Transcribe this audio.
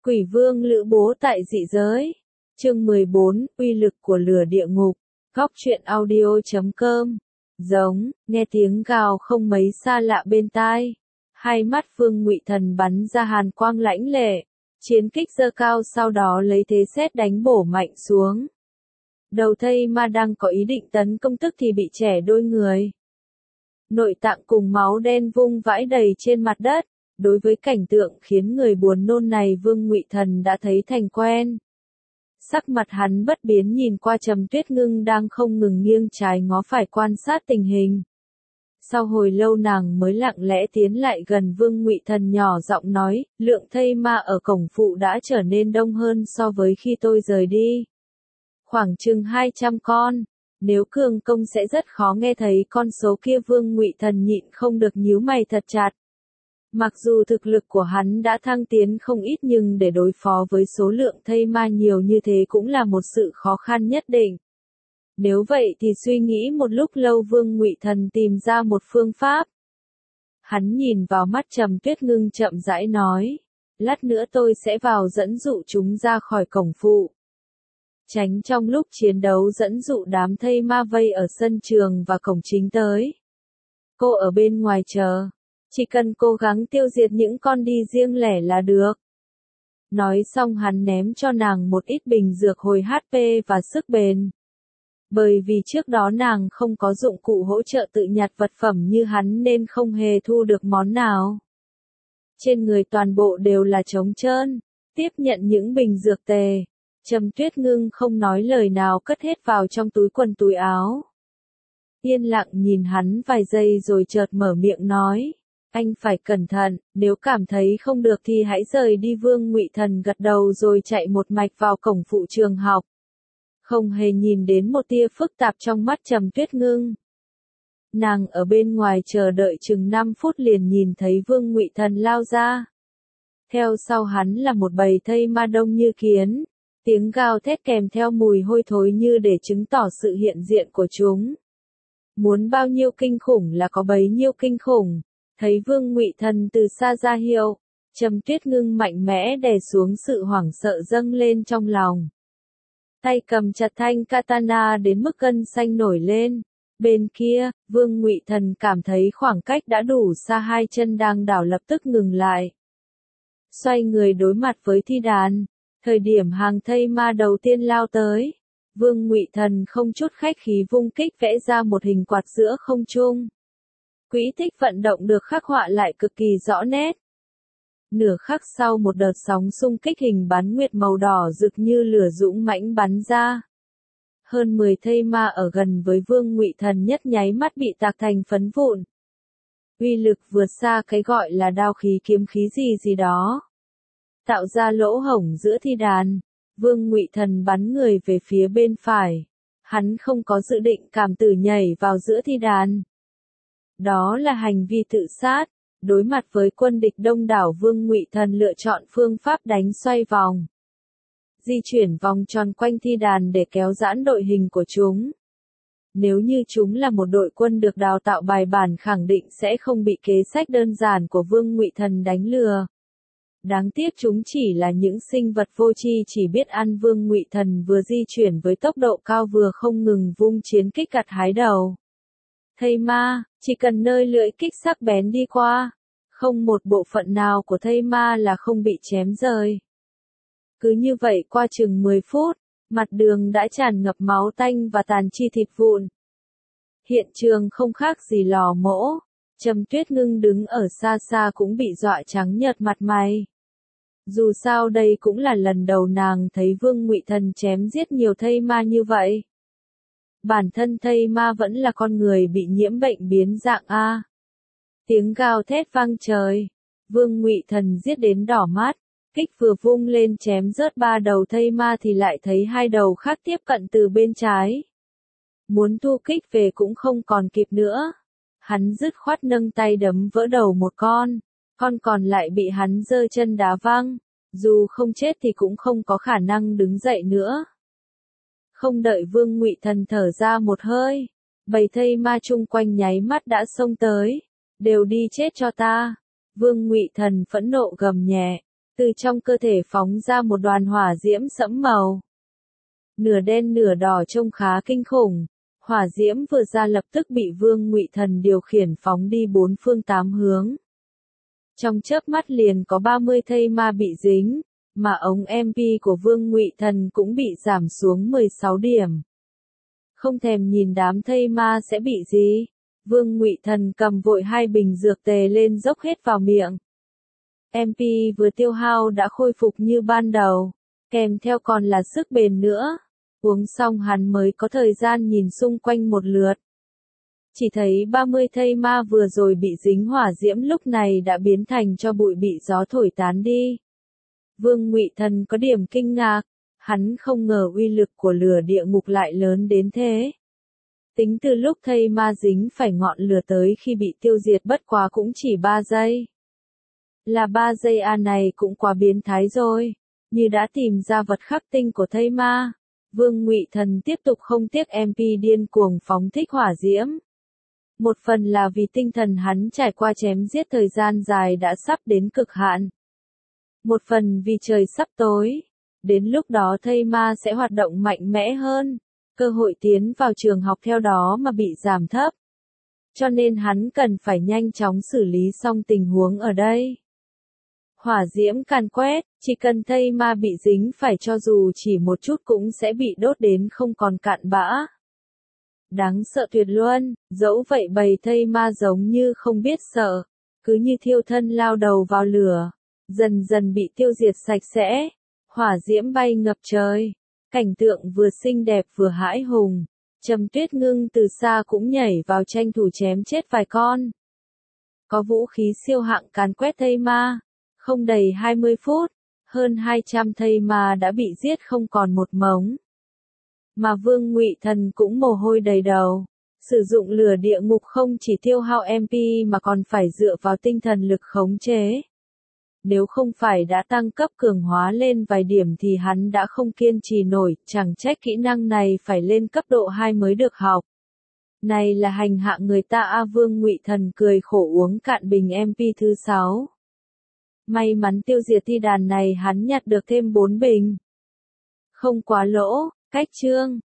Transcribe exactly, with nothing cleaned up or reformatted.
Quỷ vương Lữ Bố tại dị giới. Chương mười bốn, uy lực của lửa địa ngục. Góc truyện audio chấm com. Giống, nghe tiếng gào không mấy xa lạ bên tai. Hai mắt Vương Ngụy Thần bắn ra hàn quang lãnh lệ. Chiến kích giơ cao sau đó lấy thế sét đánh bổ mạnh xuống. Đầu thây ma đang có ý định tấn công tức thì bị chẻ đôi người. Nội tạng cùng máu đen vung vãi đầy trên mặt đất. Đối với cảnh tượng khiến người buồn nôn này Vương Ngụy Thần đã thấy thành quen. Sắc mặt hắn bất biến nhìn qua Trầm Tuyết Ngưng đang không ngừng nghiêng trái ngó phải quan sát tình hình. Sau hồi lâu nàng mới lặng lẽ tiến lại gần Vương Ngụy Thần nhỏ giọng nói, lượng thây ma ở cổng phụ đã trở nên đông hơn so với khi tôi rời đi. Khoảng chừng hai trăm con, nếu cường công sẽ rất khó nghe thấy con số kia. Vương Ngụy Thần nhịn không được nhíu mày thật chặt. Mặc dù thực lực của hắn đã thăng tiến không ít nhưng để đối phó với số lượng thây ma nhiều như thế cũng là một sự khó khăn nhất định. Nếu vậy thì suy nghĩ một lúc lâu Vương Ngụy Thần tìm ra một phương pháp. Hắn nhìn vào mắt Trầm Tuyết Ngưng chậm rãi nói, lát nữa tôi sẽ vào dẫn dụ chúng ra khỏi cổng phụ. Tránh trong lúc chiến đấu dẫn dụ đám thây ma vây ở sân trường và cổng chính tới. Cô ở bên ngoài chờ. Chỉ cần cố gắng tiêu diệt những con đi riêng lẻ là được. Nói xong hắn ném cho nàng một ít bình dược hồi hát pê và sức bền. Bởi vì trước đó nàng không có dụng cụ hỗ trợ tự nhặt vật phẩm như hắn nên không hề thu được món nào. Trên người toàn bộ đều là trống trơn. Tiếp nhận những bình dược tề. Trầm Tuyết Ngưng không nói lời nào cất hết vào trong túi quần túi áo. Yên lặng nhìn hắn vài giây rồi chợt mở miệng nói. Anh phải cẩn thận, nếu cảm thấy không được thì hãy rời đi. Vương Ngụy Thần gật đầu rồi chạy một mạch vào cổng phụ trường học. Không hề nhìn đến một tia phức tạp trong mắt Trầm Tuyết Ngưng. Nàng ở bên ngoài chờ đợi chừng năm phút liền nhìn thấy Vương Ngụy Thần lao ra. Theo sau hắn là một bầy thây ma đông như kiến. Tiếng gào thét kèm theo mùi hôi thối như để chứng tỏ sự hiện diện của chúng. Muốn bao nhiêu kinh khủng là có bấy nhiêu kinh khủng. Thấy Vương Ngụy Thần từ xa ra hiệu, Trầm Tuyết Ngưng mạnh mẽ đè xuống sự hoảng sợ dâng lên trong lòng. Tay cầm chặt thanh katana đến mức gân xanh nổi lên. Bên kia, Vương Ngụy Thần cảm thấy khoảng cách đã đủ xa, hai chân đang đảo lập tức ngừng lại. Xoay người đối mặt với thi đàn. Thời điểm hàng thây ma đầu tiên lao tới, Vương Ngụy Thần không chút khách khí vung kích vẽ ra một hình quạt giữa không trung. Quỹ tích vận động được khắc họa lại cực kỳ rõ nét. Nửa khắc sau một đợt sóng xung kích hình bán nguyệt màu đỏ rực như lửa dũng mãnh bắn ra. Hơn mười thây ma ở gần với Vương Ngụy Thần nhất nháy mắt bị tạc thành phấn vụn. Uy lực vượt xa cái gọi là đao khí kiếm khí gì gì đó. Tạo ra lỗ hổng giữa thi đàn, Vương Ngụy Thần bắn người về phía bên phải. Hắn không có dự định cảm tử nhảy vào giữa thi đàn. Đó là hành vi tự sát. Đối mặt với quân địch đông đảo Vương Ngụy Thần lựa chọn phương pháp đánh xoay vòng. Di chuyển vòng tròn quanh thi đàn để kéo giãn đội hình của chúng. Nếu như chúng là một đội quân được đào tạo bài bản khẳng định sẽ không bị kế sách đơn giản của Vương Ngụy Thần đánh lừa. Đáng tiếc chúng chỉ là những sinh vật vô tri chỉ biết ăn. Vương Ngụy Thần vừa di chuyển với tốc độ cao vừa không ngừng vung chiến kích gặt hái đầu. Thây ma, chỉ cần nơi lưỡi kích sắc bén đi qua, không một bộ phận nào của thây ma là không bị chém rời. Cứ như vậy qua chừng mười phút, mặt đường đã tràn ngập máu tanh và tàn chi thịt vụn. Hiện trường không khác gì lò mổ. Trầm Tuyết Ngưng đứng ở xa xa cũng bị dọa trắng nhợt mặt mày. Dù sao đây cũng là lần đầu nàng thấy Vương Ngụy Thần chém giết nhiều thây ma như vậy. Bản thân thây ma vẫn là con người bị nhiễm bệnh biến dạng A. Tiếng gào thét vang trời. Vương Ngụy Thần giết đến đỏ mắt. Kích vừa vung lên chém rớt ba đầu thây ma thì lại thấy hai đầu khác tiếp cận từ bên trái. Muốn thu kích về cũng không còn kịp nữa. Hắn dứt khoát nâng tay đấm vỡ đầu một con. Con còn lại bị hắn giơ chân đá văng. Dù không chết thì cũng không có khả năng đứng dậy nữa. Không đợi Vương Ngụy Thần thở ra một hơi, bầy thây ma chung quanh nháy mắt đã xông tới. Đều đi chết cho ta. Vương Ngụy Thần phẫn nộ gầm nhẹ. Từ trong cơ thể phóng ra một đoàn hỏa diễm sẫm màu. Nửa đen nửa đỏ trông khá kinh khủng. Hỏa diễm vừa ra lập tức bị Vương Ngụy Thần điều khiển phóng đi bốn phương tám hướng. Trong chớp mắt liền có ba mươi thây ma bị dính, mà ống em pê của Vương Ngụy Thần cũng bị giảm xuống mười sáu điểm. Không thèm nhìn đám thây ma sẽ bị gì, Vương Ngụy Thần cầm vội hai bình dược tề lên dốc hết vào miệng. em pê vừa tiêu hao đã khôi phục như ban đầu, kèm theo còn là sức bền nữa. Uống xong hắn mới có thời gian nhìn xung quanh một lượt. Chỉ thấy ba mươi thây ma vừa rồi bị dính hỏa diễm lúc này đã biến thành cho bụi bị gió thổi tán đi. Vương Ngụy Thần có điểm kinh ngạc, hắn không ngờ uy lực của lửa địa ngục lại lớn đến thế. Tính từ lúc thây ma dính phải ngọn lửa tới khi bị tiêu diệt bất quá cũng chỉ ba giây. Là ba giây à, này cũng quá biến thái rồi, như đã tìm ra vật khắc tinh của thây ma. Vương Ngụy Thần tiếp tục không tiếc em pê điên cuồng phóng thích hỏa diễm. Một phần là vì tinh thần hắn trải qua chém giết thời gian dài đã sắp đến cực hạn. Một phần vì trời sắp tối. Đến lúc đó thây ma sẽ hoạt động mạnh mẽ hơn. Cơ hội tiến vào trường học theo đó mà bị giảm thấp. Cho nên hắn cần phải nhanh chóng xử lý xong tình huống ở đây. Hỏa diễm càn quét, chỉ cần thây ma bị dính phải cho dù chỉ một chút cũng sẽ bị đốt đến không còn cạn bã. Đáng sợ tuyệt luôn, dẫu vậy bầy thây ma giống như không biết sợ, cứ như thiêu thân lao đầu vào lửa, dần dần bị tiêu diệt sạch sẽ, hỏa diễm bay ngập trời, cảnh tượng vừa xinh đẹp vừa hãi hùng. Trầm Tuyết Ngưng từ xa cũng nhảy vào tranh thủ chém chết vài con. Có vũ khí siêu hạng càn quét thây ma. Không đầy hai mươi phút, hơn hai trăm thây ma đã bị giết không còn một mống. Mà Vương Ngụy Thần cũng mồ hôi đầy đầu. Sử dụng lửa địa ngục không chỉ tiêu hao em pê mà còn phải dựa vào tinh thần lực khống chế. Nếu không phải đã tăng cấp cường hóa lên vài điểm thì hắn đã không kiên trì nổi, chẳng trách kỹ năng này phải lên cấp độ hai mới được học. Này là hành hạ người ta a. Vương Ngụy Thần cười khổ uống cạn bình em pê thứ sáu. May mắn tiêu diệt thi đàn này hắn nhặt được thêm bốn bình. Không quá lỗ, cách chương.